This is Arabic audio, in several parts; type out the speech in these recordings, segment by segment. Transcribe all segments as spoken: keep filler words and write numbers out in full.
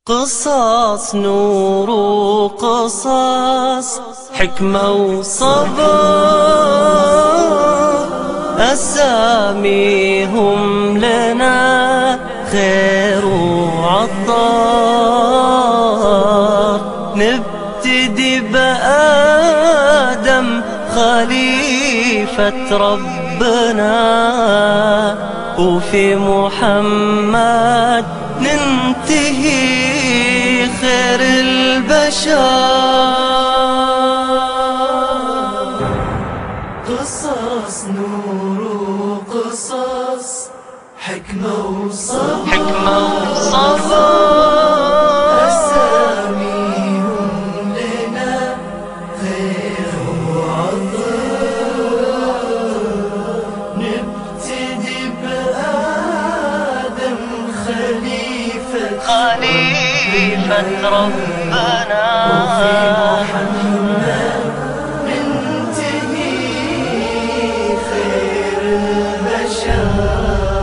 قصص نور وقصص حكمة وصبر، أساميهم لنا خير وعطار. نبتدي بآدم خليفة ربنا، وفي محمد ننتهي خير البشر. قصص نور وقصص حكمة وصبر، حكمة وصبر، أساميهم لنا خير وعطر. نبتدي بآدم خليفة خليفة ربنا، وفي محمد ننتهي خير البشر.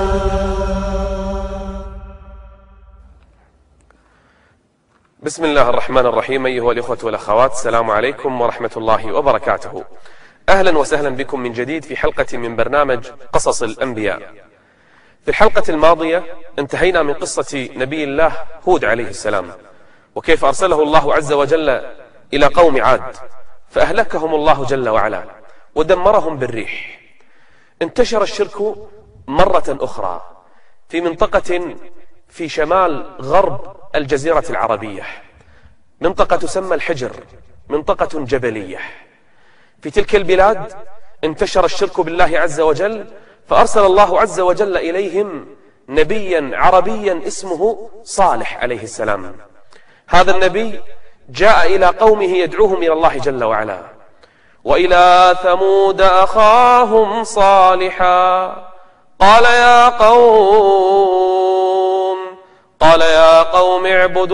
بسم الله الرحمن الرحيم. أيها الإخوة والأخوات، السلام عليكم ورحمة الله وبركاته. أهلا وسهلا بكم من جديد في حلقة من برنامج قصص الأنبياء. في الحلقة الماضية انتهينا من قصة نبي الله هود عليه السلام، وكيف أرسله الله عز وجل إلى قوم عاد فأهلكهم الله جل وعلا ودمرهم بالريح. انتشر الشرك مرة أخرى في منطقة في شمال غرب الجزيرة العربية، منطقة تسمى الحجر، منطقة جبلية. في تلك البلاد انتشر الشرك بالله عز وجل، فأرسل الله عز وجل إليهم نبيا عربيا اسمه صالح عليه السلام. هذا النبي جاء إلى قومه يدعوهم إلى الله جل وعلا. وإلى ثمود أخاهم صالحا قال يا قوم قال يا قوم اعبدوا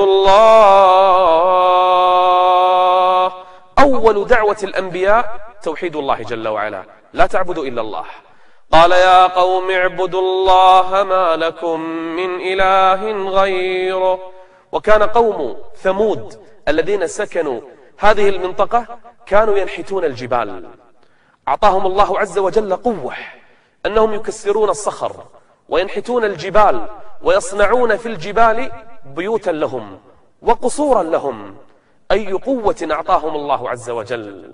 الله. أول دعوة الأنبياء توحيد الله جل وعلا، لا تعبدوا إلا الله. قال يا قوم اعبدوا الله ما لكم من إله غيره. وكان قوم ثمود الذين سكنوا هذه المنطقة كانوا ينحتون الجبال. أعطاهم الله عز وجل قوة أنهم يكسرون الصخر وينحتون الجبال ويصنعون في الجبال بيوتا لهم وقصورا لهم. أي قوة أعطاهم الله عز وجل.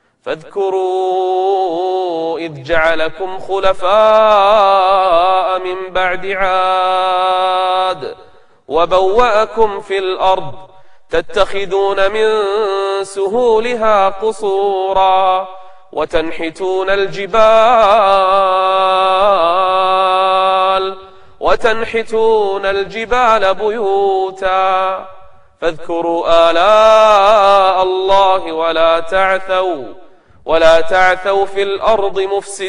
فاذكروا إذ جعلكم خلفاء من بعد عاد وبوأكم في الأرض تتخذون من سهولها قصورا وتنحتون الجبال وتنحتون الجبال بيوتا. فاذكروا آلاء الله ولا تعثوا ولا تعثوا في الأرض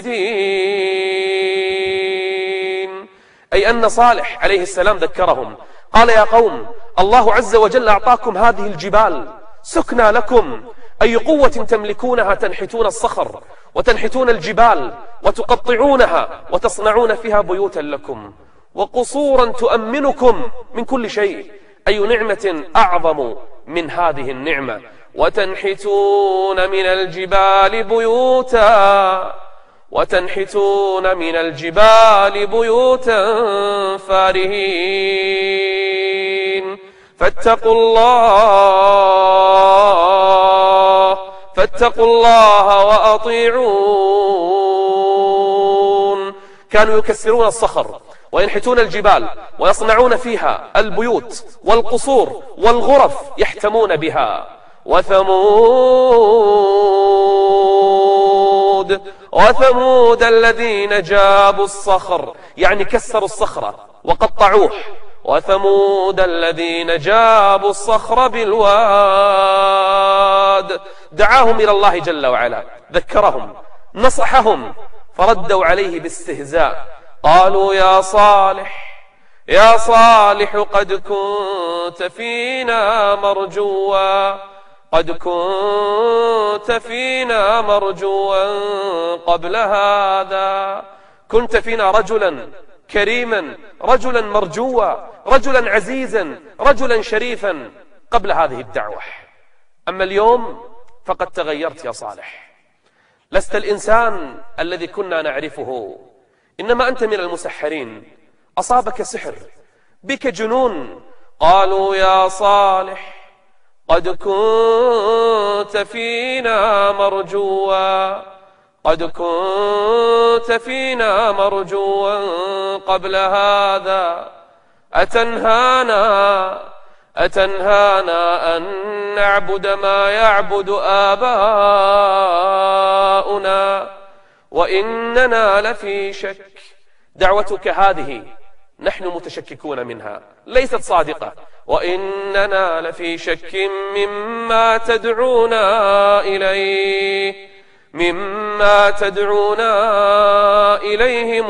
مفسدين. أي أن صالح عليه السلام ذكرهم، قال يا قوم الله عز وجل أعطاكم هذه الجبال سكنى لكم. أي قوة تملكونها تنحتون الصخر وتنحتون الجبال وتقطعونها وتصنعون فيها بيوتا لكم وقصورا تؤمنكم من كل شيء. أي نعمة أعظم من هذه النعمة. وتنحتون من الجبال بيوتا وتنحتون من الجبال بيوتا فارهين. فاتقوا الله فاتقوا الله وأطيعون. كانوا يكسرون الصخر وينحتون الجبال ويصنعون فيها البيوت والقصور والغرف يحتمون بها. وثمود وثمود الذين جابوا الصخر، يعني كسروا الصخرة وقطعوه. وثمود الذين جابوا الصخر بالواد. دعاهم إلى الله جل وعلا، ذكرهم، نصحهم، فردوا عليه باستهزاء. قالوا يا صالح يا صالح قد كنت فينا مرجوا قد كنت فينا مرجوا قبل هذا. كنت فينا رجلا كريما، رجلا مرجوا، رجلا عزيزا، رجلا شريفا قبل هذه الدعوة. أما اليوم فقد تغيرت يا صالح، لست الإنسان الذي كنا نعرفه، إنما أنت من المسحرين، أصابك سحر، بك جنون. قالوا يا صالح قد كنت فينا مرجوا، قد كنت فينا مرجوا قبل هذا، أتنهانا أتنهانا أن نعبد ما يعبد آباؤنا وإننا لفي شك. دعوتك هذه نحن متشككون منها، ليست صادقة، وإننا لفي شك مما تدعونا إليه مما تدعونا إليه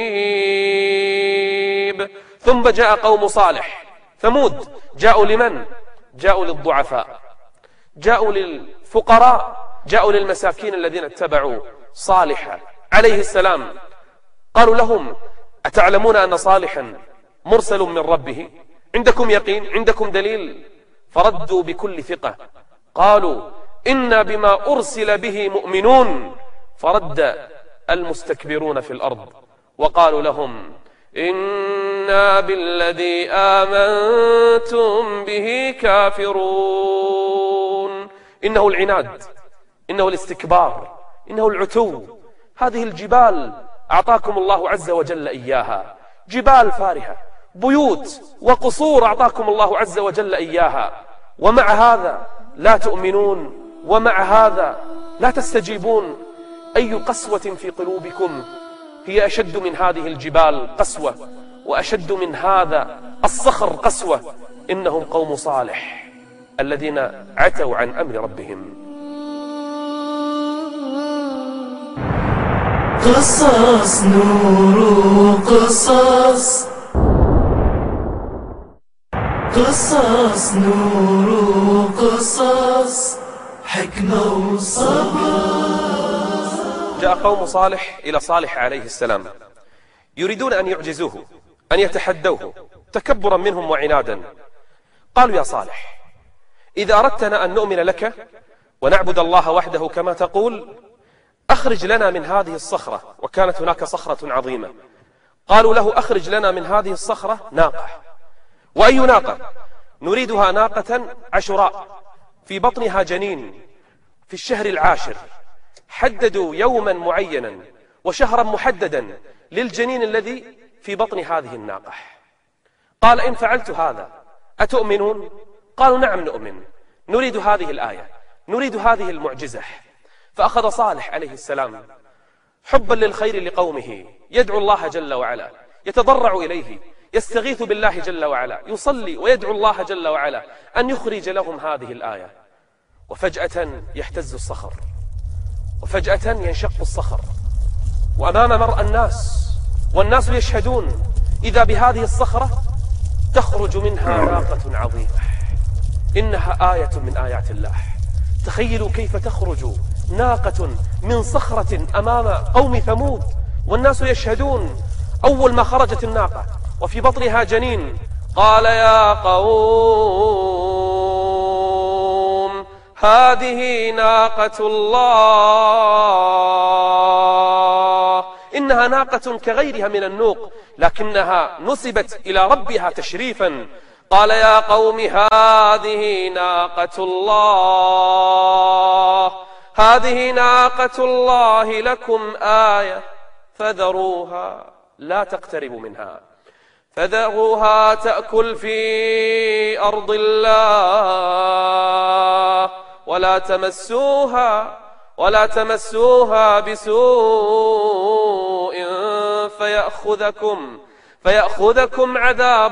مريب. ثم جاء قوم صالح ثمود، جاءوا لمن؟ جاءوا للضعفاء، جاءوا للفقراء، جاءوا للمساكين الذين اتبعوا صالحا عليه السلام. قالوا لهم أتعلمون أن صالحا مرسل من ربه؟ عندكم يقين؟ عندكم دليل؟ فردوا بكل ثقة قالوا إنا بما أرسل به مؤمنون. فرد المستكبرون في الأرض وقالوا لهم إنا بالذي آمنتم به كافرون. إنه العناد، إنه الاستكبار، إنه العتو. هذه الجبال أعطاكم الله عز وجل إياها، جبال فارهة، بيوت وقصور أعطاكم الله عز وجل إياها، ومع هذا لا تؤمنون، ومع هذا لا تستجيبون. أي قسوة في قلوبكم هي أشد من هذه الجبال قسوة، وأشد من هذا الصخر قسوة. إنهم قوم صالح الذين عتوا عن أمر ربهم. قصص نور قصص، قصص نور قصص، حكمة وصبر. جاء قوم صالح إلى صالح عليه السلام يريدون أن يعجزوه، أن يتحدوه تكبرا منهم وعنادا. قالوا يا صالح إذا أردتنا أن نؤمن لك ونعبد الله وحده كما تقول أخرج لنا من هذه الصخرة. وكانت هناك صخرة عظيمة. قالوا له أخرج لنا من هذه الصخرة ناقة. وأي ناقة؟ نريدها ناقة عشراء في بطنها جنين في الشهر العاشر. حددوا يوما معينا وشهرا محددا للجنين الذي في بطن هذه الناقة. قال إن فعلت هذا أتؤمنون؟ قالوا نعم نؤمن، نريد هذه الآية، نريد هذه المعجزة. فأخذ صالح عليه السلام حبا للخير لقومه يدعو الله جل وعلا، يتضرع إليه، يستغيث بالله جل وعلا، يصلي ويدعو الله جل وعلا أن يخرج لهم هذه الآية. وفجأة يهتز الصخر، وفجأة ينشق الصخر، وأمام مرأى الناس والناس يشهدون إذا بهذه الصخرة تخرج منها ناقة عظيمة. إنها آية من آيات الله. تخيلوا كيف تخرج ناقة من صخرة أمام قوم ثمود والناس يشهدون. أول ما خرجت الناقة وفي بطنها جنين قال يا قوم هذه ناقة الله. إنها ناقة كغيرها من النوق لكنها نسبت إلى ربها تشريفا. قال يا قوم هذه ناقة الله، هذه ناقة الله لكم آية فذروها لا تقتربوا منها، فذروها تأكل في أرض الله ولا تمسوها ولا تمسوها بسوء فيأخذكم فيأخذكم عذاب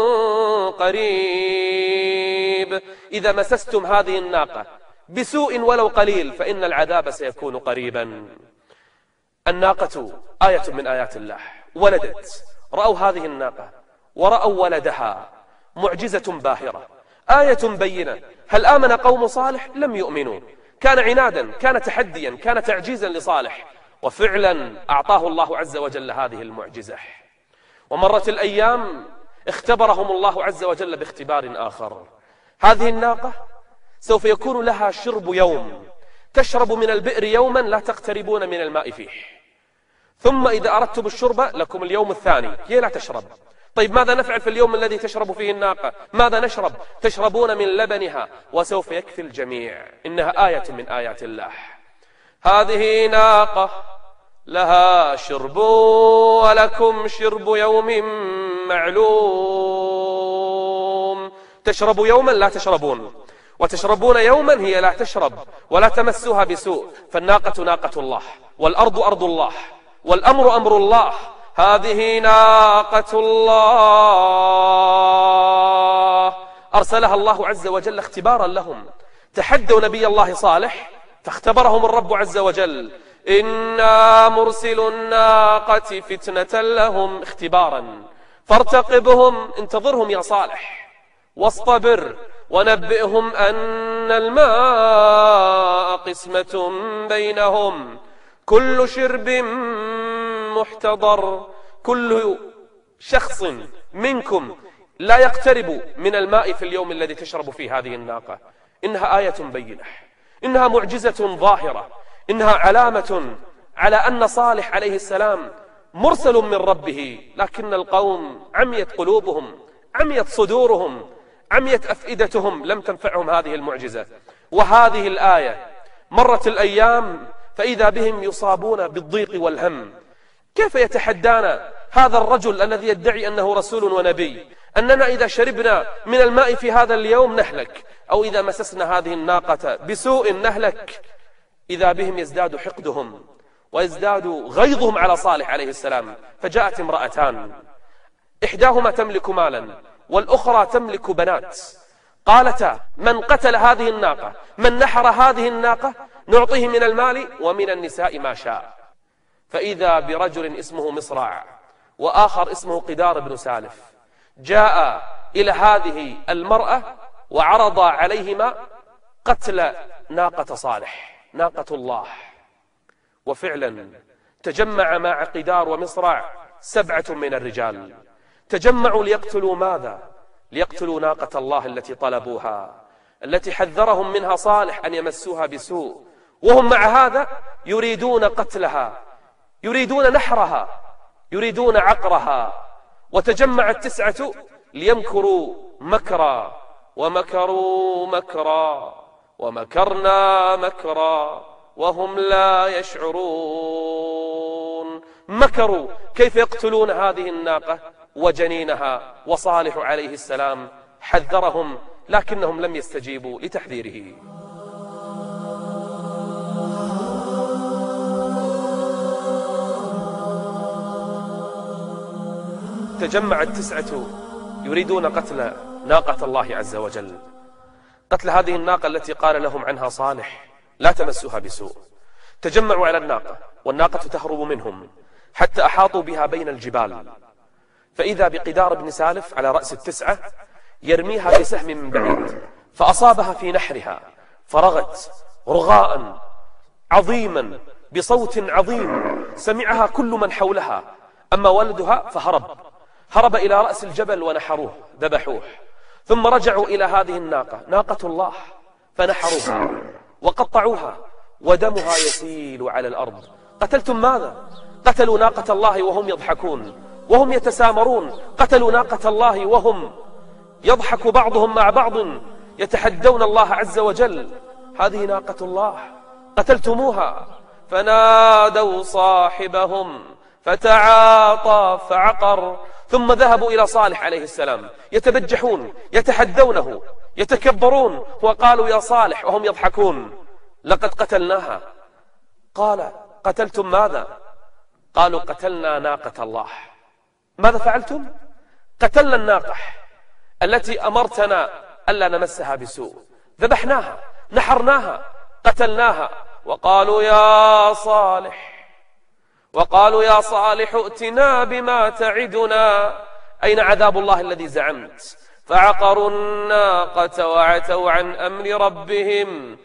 قريب. إذا مسستم هذه الناقة بسوء ولو قليل فإن العذاب سيكون قريبا. الناقة آية من آيات الله، ولدت، رأوا هذه الناقة ورأوا ولدها، معجزة باهرة، آية بينة. هل آمن قوم صالح؟ لم يؤمنوا. كان عنادا، كان تحديا، كان تعجيزا لصالح، وفعلا أعطاه الله عز وجل هذه المعجزة. ومرت الأيام اختبرهم الله عز وجل باختبار آخر. هذه الناقة سوف يكون لها شرب يوم، تشرب من البئر يوما لا تقتربون من الماء فيه، ثم إذا أردتم الشرب لكم اليوم الثاني هي لا تشرب. طيب ماذا نفعل في اليوم الذي تشرب فيه الناقة؟ ماذا نشرب؟ تشربون من لبنها وسوف يكفي الجميع. إنها آية من آيات الله. هذه ناقة لها شرب ولكم شرب يوم معلوم. تشرب يوما لا تشربون، وتشربون يوما هي لا تشرب ولا تمسها بسوء. فالناقة ناقة الله، والأرض أرض الله، والأمر أمر الله. هذه ناقة الله أرسلها الله عز وجل اختبارا لهم. تحدوا نبي الله صالح فاختبرهم الرب عز وجل. إنا مرسل الناقة فتنة لهم، اختبارا. فارتقبهم، انتظرهم يا صالح، واصطبر، ونبئهم أن الماء قسمة بينهم، كل شرب محتضر. كل شخص منكم لا يقترب من الماء في اليوم الذي تشرب فيه هذه الناقة. إنها آية بينة، إنها معجزة ظاهرة، إنها علامة على أن صالح عليه السلام مرسل من ربه، لكن القوم عميت قلوبهم، عميت صدورهم، عميت أفئدتهم، لم تنفعهم هذه المعجزة. وهذه الآية مرت الأيام فإذا بهم يصابون بالضيق والهم. كيف يتحدانا هذا الرجل الذي يدعي أنه رسول ونبي أننا إذا شربنا من الماء في هذا اليوم نهلك، أو إذا مسسنا هذه الناقة بسوء نهلك؟ إذا بهم يزداد حقدهم ويزداد غيظهم على صالح عليه السلام. فجاءت امرأتان، إحداهما تملك مالا والأخرى تملك بنات، قالتا: من قتل هذه الناقة، من نحر هذه الناقة، نعطيه من المال ومن النساء ما شاء. فإذا برجل اسمه مصرع وآخر اسمه قدار بن سالف جاء إلى هذه المرأة وعرض عليهما قتل ناقة صالح، ناقة الله. وفعلا تجمع مع قدار ومصرع سبعة من الرجال، تجمعوا ليقتلوا ماذا؟ ليقتلوا ناقة الله التي طلبوها، التي حذرهم منها صالح أن يمسوها بسوء، وهم مع هذا يريدون قتلها، يريدون نحرها، يريدون عقرها. وتجمع التسعة ليمكروا مكرا، ومكروا مكرا، ومكرنا مكرا وهم لا يشعرون. مكروا كيف يقتلون هذه الناقة وجنينها، وصالح عليه السلام حذرهم لكنهم لم يستجيبوا لتحذيره. تجمع التسعة يريدون قتل ناقة الله عز وجل، قتل هذه الناقة التي قال لهم عنها صالح: لا تمسوها بسوء. تجمعوا على الناقة والناقة تهرب منهم حتى أحاطوا بها بين الجبال، فإذا بقدار بن سالف على رأس التسعة يرميها بسهم من بعيد، فأصابها في نحرها فرغت رغاء عظيما بصوت عظيم سمعها كل من حولها. أما ولدها فهرب، هرب إلى رأس الجبل ونحروه، ذبحوه. ثم رجعوا إلى هذه الناقة، ناقة الله، فنحروها وقطعوها ودمها يسيل على الأرض. قتلتم ماذا؟ قتلوا ناقة الله وهم يضحكون وهم يتسامرون، قتلوا ناقة الله وهم يضحك بعضهم مع بعض يتحدون الله عز وجل. هذه ناقة الله قتلتموها. فنادوا صاحبهم فتعاطى فعقر. ثم ذهبوا إلى صالح عليه السلام يتبجحون يتحدونه يتكبرون، وقالوا: يا صالح، وهم يضحكون: لقد قتلناها. قال: قتلتم ماذا؟ قالوا: قتلنا ناقة الله. ماذا فعلتم؟ قتلنا الناقة التي أمرتنا ألا نمسها بسوء، ذبحناها، نحرناها، قتلناها. وقالوا: يا صالح وقالوا يا صالح ائتنا بما تعدنا. أين عذاب الله الذي زعمت؟ فعقروا الناقة وعتوا عن أمر ربهم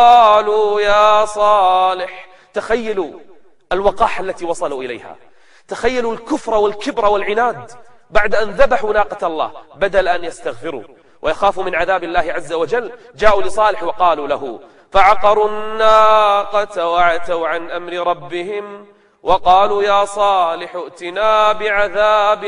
وقالوا: يا صالح. تخيلوا الوقاحة التي وصلوا إليها، تخيلوا الكفر والكبر والعناد بعد أن ذبحوا ناقة الله، بدل أن يستغفروا ويخافوا من عذاب الله عز وجل، جاءوا لصالح وقالوا له: فعقروا الناقة وعتوا عن أمر ربهم وقالوا يا صالح ائتنا بعذاب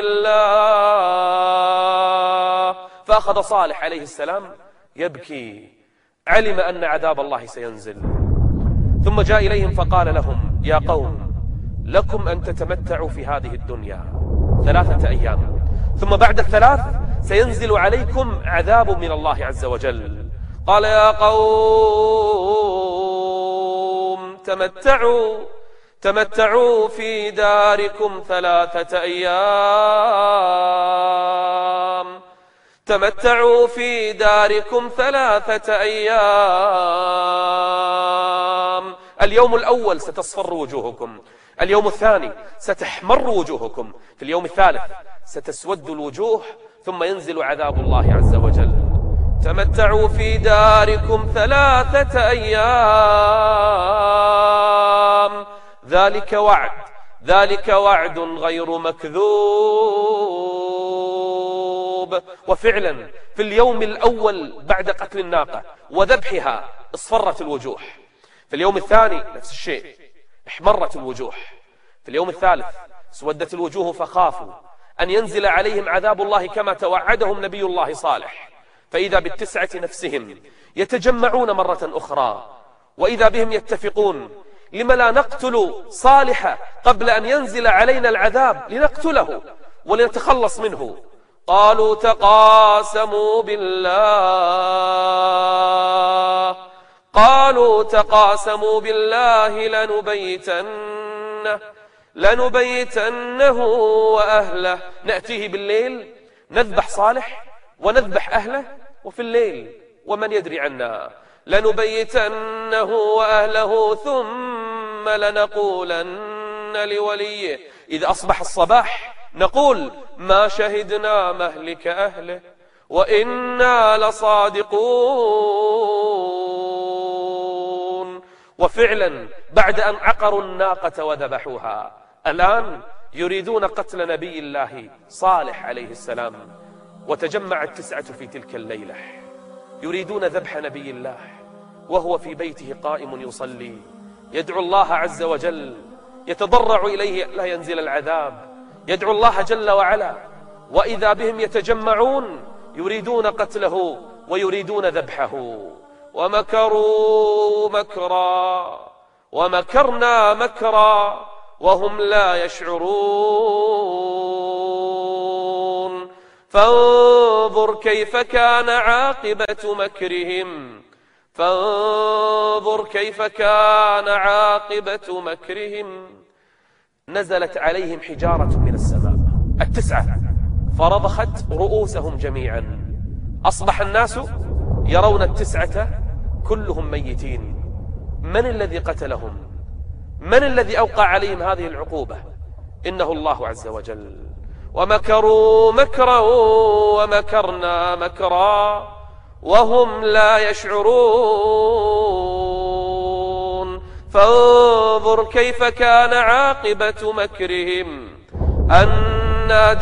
الله. فأخذ صالح عليه السلام يبكي، علم أن عذاب الله سينزل، ثم جاء إليهم فقال لهم: يا قوم، لكم أن تتمتعوا في هذه الدنيا ثلاثة أيام، ثم بعد الثلاث سينزل عليكم عذاب من الله عز وجل. قال: يا قوم تمتعوا تمتعوا في داركم ثلاثة أيام تمتعوا في داركم ثلاثة أيام. اليوم الأول ستصفر وجوهكم، اليوم الثاني ستحمر وجوهكم، في اليوم الثالث ستسود الوجوه، ثم ينزل عذاب الله عز وجل. تمتعوا في داركم ثلاثة أيام ذلك وعد ذلك وعد غير مكذوب. وفعلا في اليوم الأول بعد قتل الناقة وذبحها اصفرت الوجوه، في اليوم الثاني نفس الشيء احمرت الوجوه، في اليوم الثالث سودت الوجوه، فخافوا أن ينزل عليهم عذاب الله كما توعدهم نبي الله صالح. فإذا بالتسعة نفسهم يتجمعون مرة أخرى، وإذا بهم يتفقون: لم لا نقتل صالحا قبل أن ينزل علينا العذاب، لنقتله ولنتخلص منه. قالوا: تقاسموا بالله قالوا تقاسموا بالله لنبيتنه لنبيتنه وأهله. نأتيه بالليل نذبح صالح ونذبح أهله، وفي الليل ومن يدري عنا. لنبيتنه وأهله ثم لنقولن لوليه. إذا أصبح الصباح نقول: ما شهدنا مهلك أهله وإنا لصادقون. وفعلا بعد أن عقروا الناقة وذبحوها، الآن يريدون قتل نبي الله صالح عليه السلام. وتجمع التسعة في تلك الليلة يريدون ذبح نبي الله وهو في بيته قائم يصلي، يدعو الله عز وجل، يتضرع إليه لا ينزل العذاب، يدعو الله جل وعلا. وإذا بهم يتجمعون يريدون قتله ويريدون ذبحه. ومكروا مكرا ومكرنا مكرا وهم لا يشعرون. فانظر كيف كان عاقبة مكرهم فانظر كيف كان عاقبة مكرهم. نزلت عليهم حجارة من السماء، التسعة، فرضخت رؤوسهم جميعا. أصبح الناس يرون التسعة كلهم ميتين. من الذي قتلهم؟ من الذي أوقع عليهم هذه العقوبة؟ إنه الله عز وجل. ومكروا مكرا ومكرنا مكرا وهم لا يشعرون. فانظر كيف كان عاقبة مكرهم أنا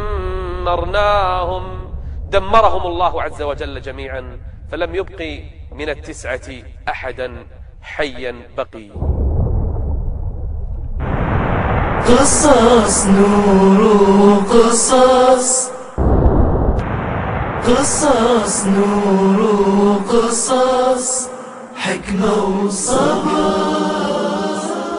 دمرناهم دمرهم الله عز وجل جميعا، فلم يبقي من التسعة أحدا حيا بقي. قصص نور قصص قصص نور قصص حكمة وصبر.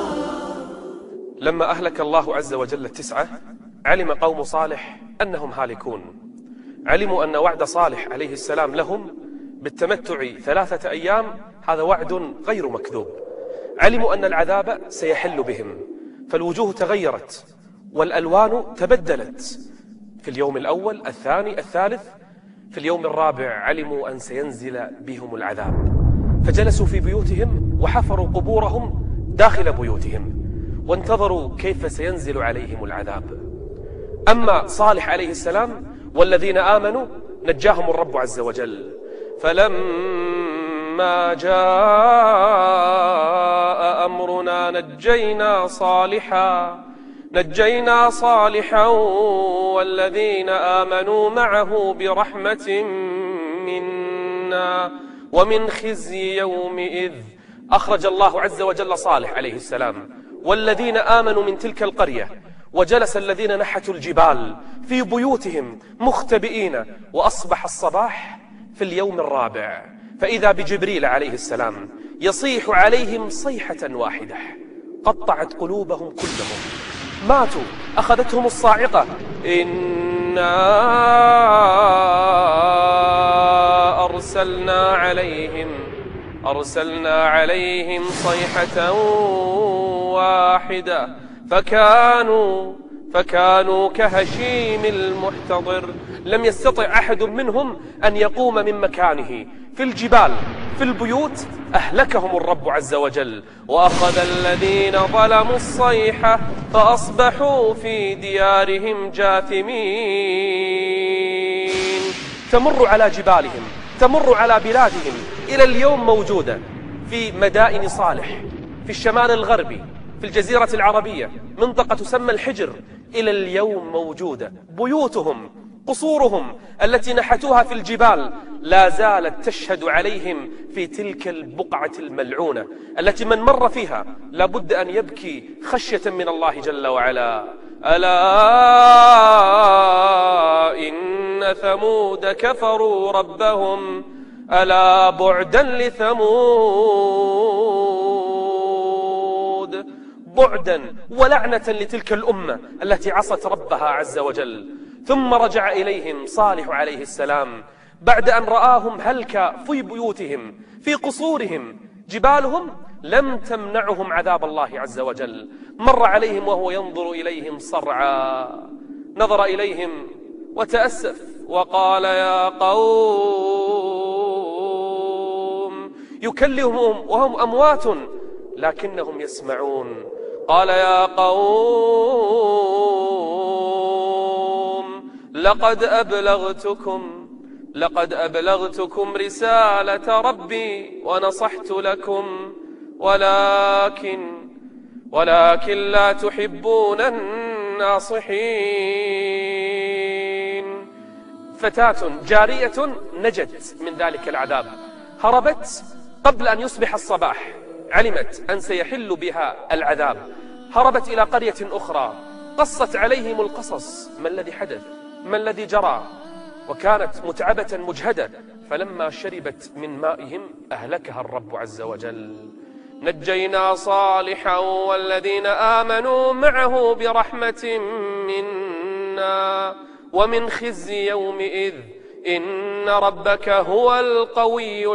لما أهلك الله عز وجل التسعة علم قوم صالح أنهم هالكون، علموا أن وعد صالح عليه السلام لهم بالتمتع ثلاثة أيام هذا وعد غير مكذوب. علموا أن العذاب سيحل بهم، فالوجوه تغيرت والألوان تبدلت في اليوم الأول، الثاني، الثالث. في اليوم الرابع علموا أن سينزل بهم العذاب، فجلسوا في بيوتهم وحفروا قبورهم داخل بيوتهم وانتظروا كيف سينزل عليهم العذاب. أما صالح عليه السلام والذين آمنوا نجاهم الرب عز وجل. فلما جاء أمرنا نجينا صالحا نجينا صالحا والذين آمنوا معه برحمة منا ومن خزي يومئذ. أخرج الله عز وجل صالح عليه السلام والذين آمنوا من تلك القرية، وجلس الذين نحتوا الجبال في بيوتهم مختبئين، وأصبح الصباح في اليوم الرابع فإذا بجبريل عليه السلام يصيح عليهم صيحة واحدة قطعت قلوبهم كلهم، ماتوا، أخذتهم الصاعقة. إنا أرسلنا عليهم أرسلنا عليهم صيحة واحدة فكانوا فكانوا كهشيم المحتضر. لم يستطع أحد منهم أن يقوم من مكانه. في الجبال، في البيوت، أهلكهم الرب عز وجل. وأخذ الذين ظلموا الصيحة فأصبحوا في ديارهم جاثمين. تمر على جبالهم، تمر على بلادهم، إلى اليوم موجودة في مدائن صالح في الشمال الغربي في الجزيرة العربية، منطقة تسمى الحجر، إلى اليوم موجودة. بيوتهم، قصورهم التي نحتوها في الجبال لا زالت تشهد عليهم في تلك البقعة الملعونة التي من مر فيها لابد أن يبكي خشية من الله جل وعلا. ألا إن ثمود كفروا ربهم ألا بعدا لثمود. بعدا ولعنة لتلك الأمة التي عصت ربها عز وجل. ثم رجع إليهم صالح عليه السلام بعد أن رآهم هلك في بيوتهم، في قصورهم. جبالهم لم تمنعهم عذاب الله عز وجل. مر عليهم وهو ينظر إليهم صرعا، نظر إليهم وتأسف وقال يا قوم، يكلمهم وهم أموات لكنهم يسمعون. قال يا قوم لقد أبلغتكم لقد أبلغتكم رسالة ربي ونصحت لكم ولكن ولكن لا تحبون الناصحين. فتاة جارية نجت من ذلك العذاب، هربت قبل أن يصبح الصباح، علمت أن سيحل بها العذاب، هربت إلى قرية أخرى، قصت عليهم القصص، ما الذي حدث، ما الذي جرى، وكانت متعبة مجهدة. فلما شربت من مائهم أهلكها الرب عز وجل. نجينا صالحا والذين آمنوا معه برحمة منا ومن خزي يومئذ إن ربك هو القوي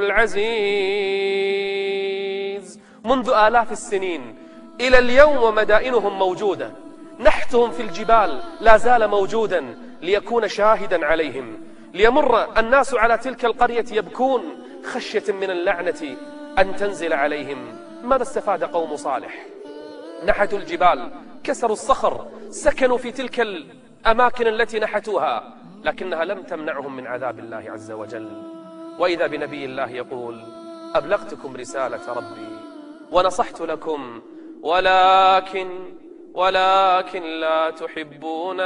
العزيز. منذ آلاف السنين إلى اليوم ومدائنهم موجودة، نحتهم في الجبال لا زال موجودا ليكون شاهدا عليهم، ليمر الناس على تلك القرية يبكون خشية من اللعنة أن تنزل عليهم. ماذا استفاد قوم صالح؟ نحتوا الجبال، كسروا الصخر، سكنوا في تلك الأماكن التي نحتوها، لكنها لم تمنعهم من عذاب الله عز وجل. وإذا بنبي الله يقول أبلغتكم رسالة ربي ونصحت لكم ولكن ولكن لا تحبون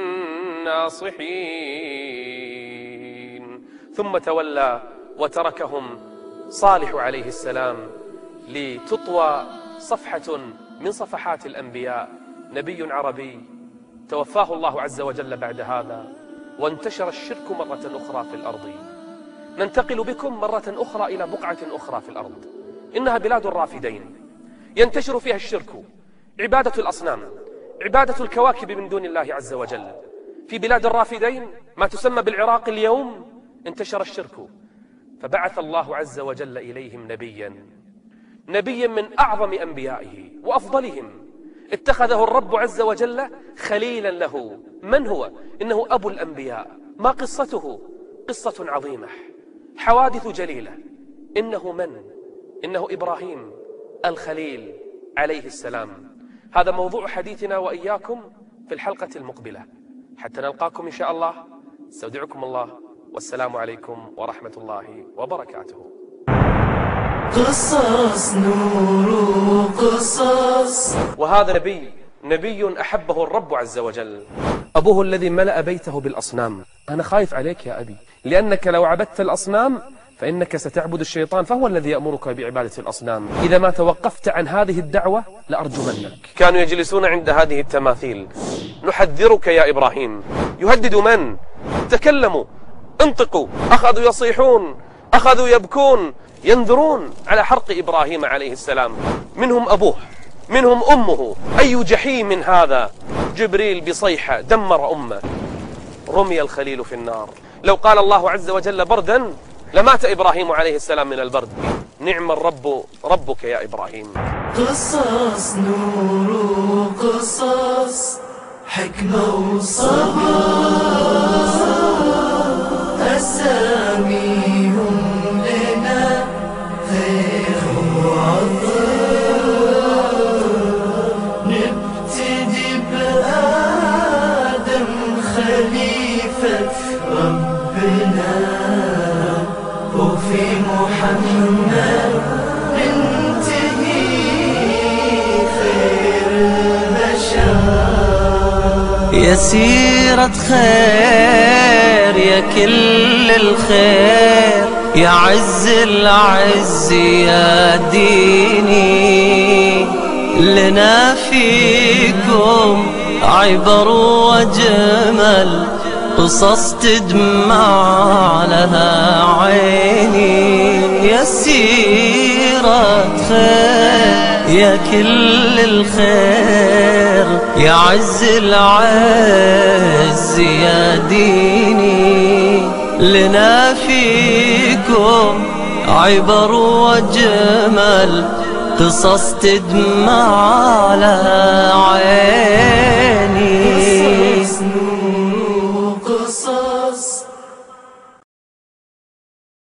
الناصحين. ثم تولى وتركهم صالح عليه السلام لتطوى صفحة من صفحات الأنبياء، نبي عربي توفاه الله عز وجل بعد هذا، وانتشر الشرك مرة أخرى في الأرض. ننتقل بكم مرة أخرى إلى بقعة أخرى في الأرض، إنها بلاد الرافدين، ينتشر فيها الشرك، عبادة الأصنام، عبادة الكواكب من دون الله عز وجل. في بلاد الرافدين ما تسمى بالعراق اليوم انتشر الشرك، فبعث الله عز وجل إليهم نبيا نبيا من أعظم أنبيائه وأفضلهم، اتخذه الرب عز وجل خليلا له. من هو؟ إنه أبو الأنبياء. ما قصته؟ قصة عظيمة، حوادث جليلة. إنه من؟ إنه إبراهيم الخليل عليه السلام. هذا موضوع حديثنا وإياكم في الحلقة المقبلة، حتى نلقاكم إن شاء الله. استودعكم الله، والسلام عليكم ورحمة الله وبركاته. قصص نور قصص. وهذا نبي نبي أحبه الرب عز وجل. أبوه الذي ملأ بيته بالأصنام. أنا خايف عليك يا أبي، لأنك لو عبدت الأصنام فإنك ستعبد الشيطان، فهو الذي يأمرك بعبادة الأصنام. إذا ما توقفت عن هذه الدعوة لأرجمنك. كانوا يجلسون عند هذه التماثيل. نحذرك يا إبراهيم. يهدد من؟ تكلموا، انطقوا. أخذوا يصيحون، أخذوا يبكون، ينذرون على حرق إبراهيم عليه السلام. منهم أبوه، منهم أمه. أي جحيم من هذا؟ جبريل بصيحة دمر أمه. رمي الخليل في النار. لو قال الله عز وجل بردا لمات إبراهيم عليه السلام من البرد. نعم الرب ربك يا إبراهيم. قصص نور قصص حكمة وصبر، أساميهم لنا خير وعطر. نبتدي بآدم خليفة ربنا، وفي محمد ننتهي خير البشر. يا سيرة خير يا كل الخير، يا عز العز يا ديني. لنا فيكم عبر وجمل، قصص تدمع لها عيني. يا سيرة خير يا كل الخير، يا عز العز يا ديني. لنا فيكم عبر وجمل، قصص تدمع لها عيني.